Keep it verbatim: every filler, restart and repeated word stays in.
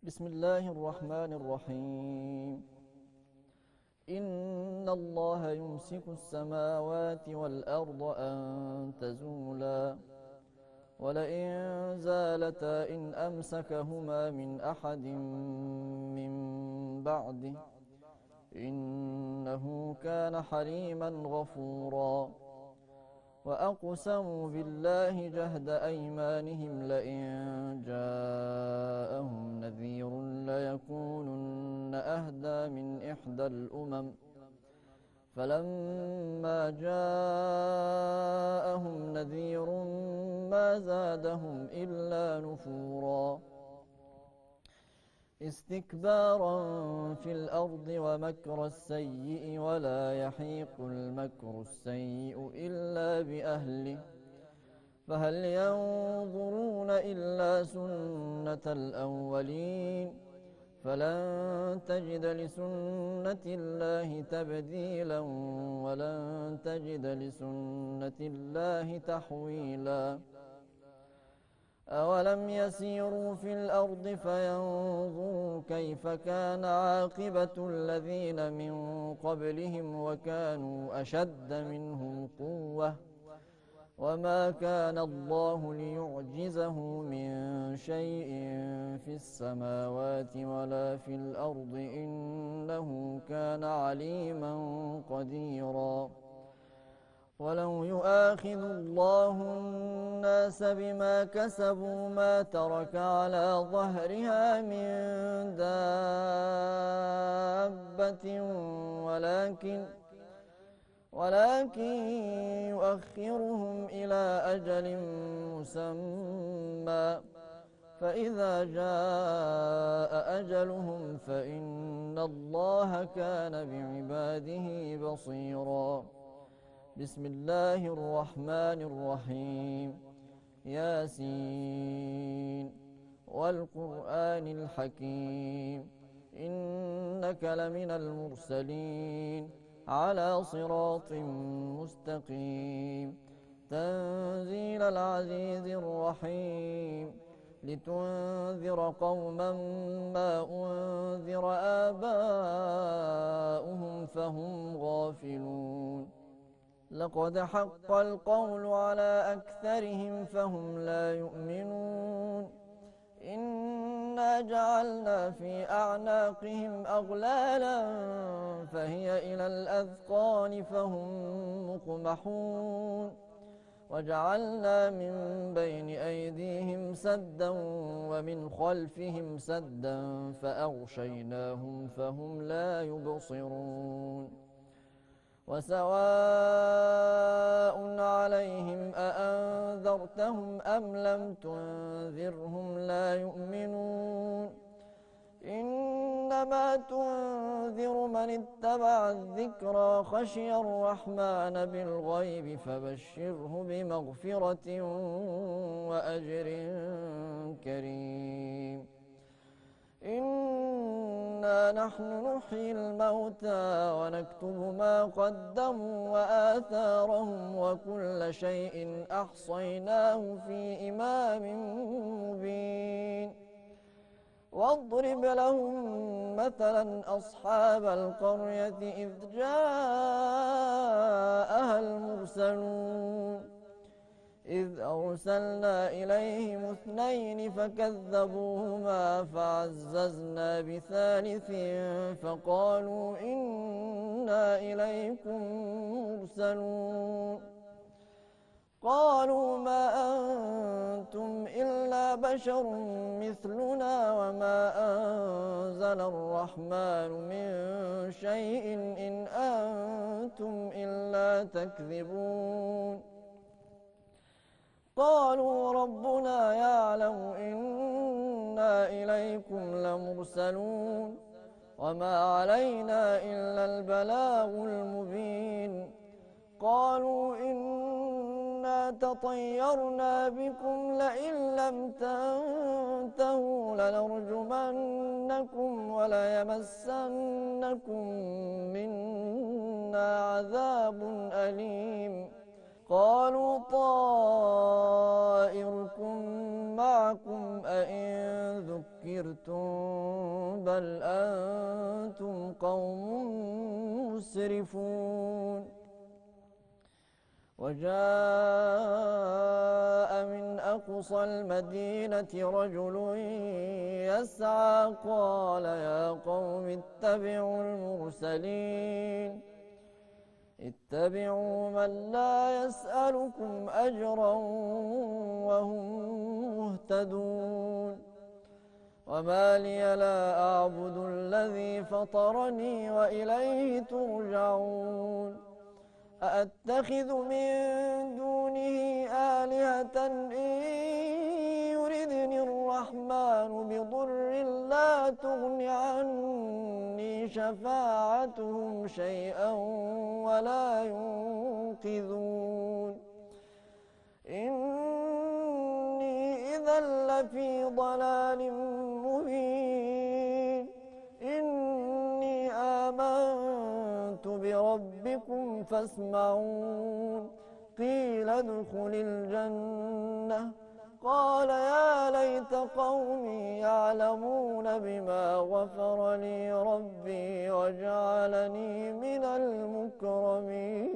بسم الله الرحمن الرحيم. إن الله يمسك السماوات والأرض أن تزولا ولئن زالتا إن أمسكهما من أحد من بعده إنه كان حليما غفورا. وأقسموا بالله جهد أيمانهم لئن جاءهم نذير ليكونن أهدى من إحدى الأمم فلما جاءهم نذير ما زادهم إلا نفورا استكبارا في الأرض ومكر السيء ولا يحيق المكر السيء إلا بأهله فهل ينظرون إلا سنة الأولين فلن تجد لسنة الله تبديلا ولن تجد لسنة الله تحويلا أولم يسيروا في الأرض فينظروا كيف كان عاقبة الذين من قبلهم وكانوا أشد منهم قوة وما كان الله ليعجزه من شيء في السماوات ولا في الأرض إنه كان عليما قديرا. ولو يؤاخذ الله الناس بما كسبوا ما ترك على ظهرها من دابة ولكن ولكن يؤخرهم إلى أجل مسمى فإذا جاء أجلهم فإن الله كان بعباده بصيرا. بسم الله الرحمن الرحيم. ياسين والقرآن الحكيم إنك لمن المرسلين على صراط مستقيم تنزيل العزيز الرحيم لتنذر قوما ما أنذر آباؤهم فهم غافلون لقد حق القول على أكثرهم فهم لا يؤمنون إنا جعلنا في أعناقهم أغلالا فهي إلى الأذقان فهم مقمحون وجعلنا من بين أيديهم سدا ومن خلفهم سدا فأغشيناهم فهم لا يبصرون وسواء عليهم أأنذرتهم أم لم تنذرهم لا يؤمنون إنما تنذر من اتبع الذكرى خشي الرحمن بالغيب فبشره بمغفرة وأجر كريم. إنا نحن نحيي الموتى ونكتب ما قدموا وآثارهم وكل شيء أحصيناه في إمام مبين واضرب لهم مثلا أصحاب القرية إذ جاءها المرسلون إذ أرسلنا إليهم اثنين فكذبوهما فعززنا بثالث فقالوا إنا إليكم مرسلون قالوا ما أنتم إلا بشر مثلنا وما أنزل الرحمن من شيء إن أنتم إلا تكذبون قالوا ربنا يعلم إنا إليكم لمرسلون وما علينا إلا البلاغ المبين قالوا إنا تطيرنا بكم لئن لم تنتهوا لنرجمنكم وليمسنكم منا عذاب أليم قالوا طائركم معكم أئن ذكرتم ذكرتم بل أنتم قوم مسرفون وجاء من أقصى المدينة رجل يسعى قال يا قوم اتبعوا المرسلين اتبعوا من لا يسألكم أجرا وهم مهتدون وما لي لا أعبد الذي فطرني وإليه ترجعون أأتخذ من دونه آلهة إن يردني الرحمن بضر لا تغن عني شفاعتهم شيئا ولا ينقذون إني إذا لفي ضلال مبين إني آمنت بربكم فاسمعون قيل ادخل الجنة قال يا ليت قومي يعلمون بما غفر لي ربي وجعلني من المكرمين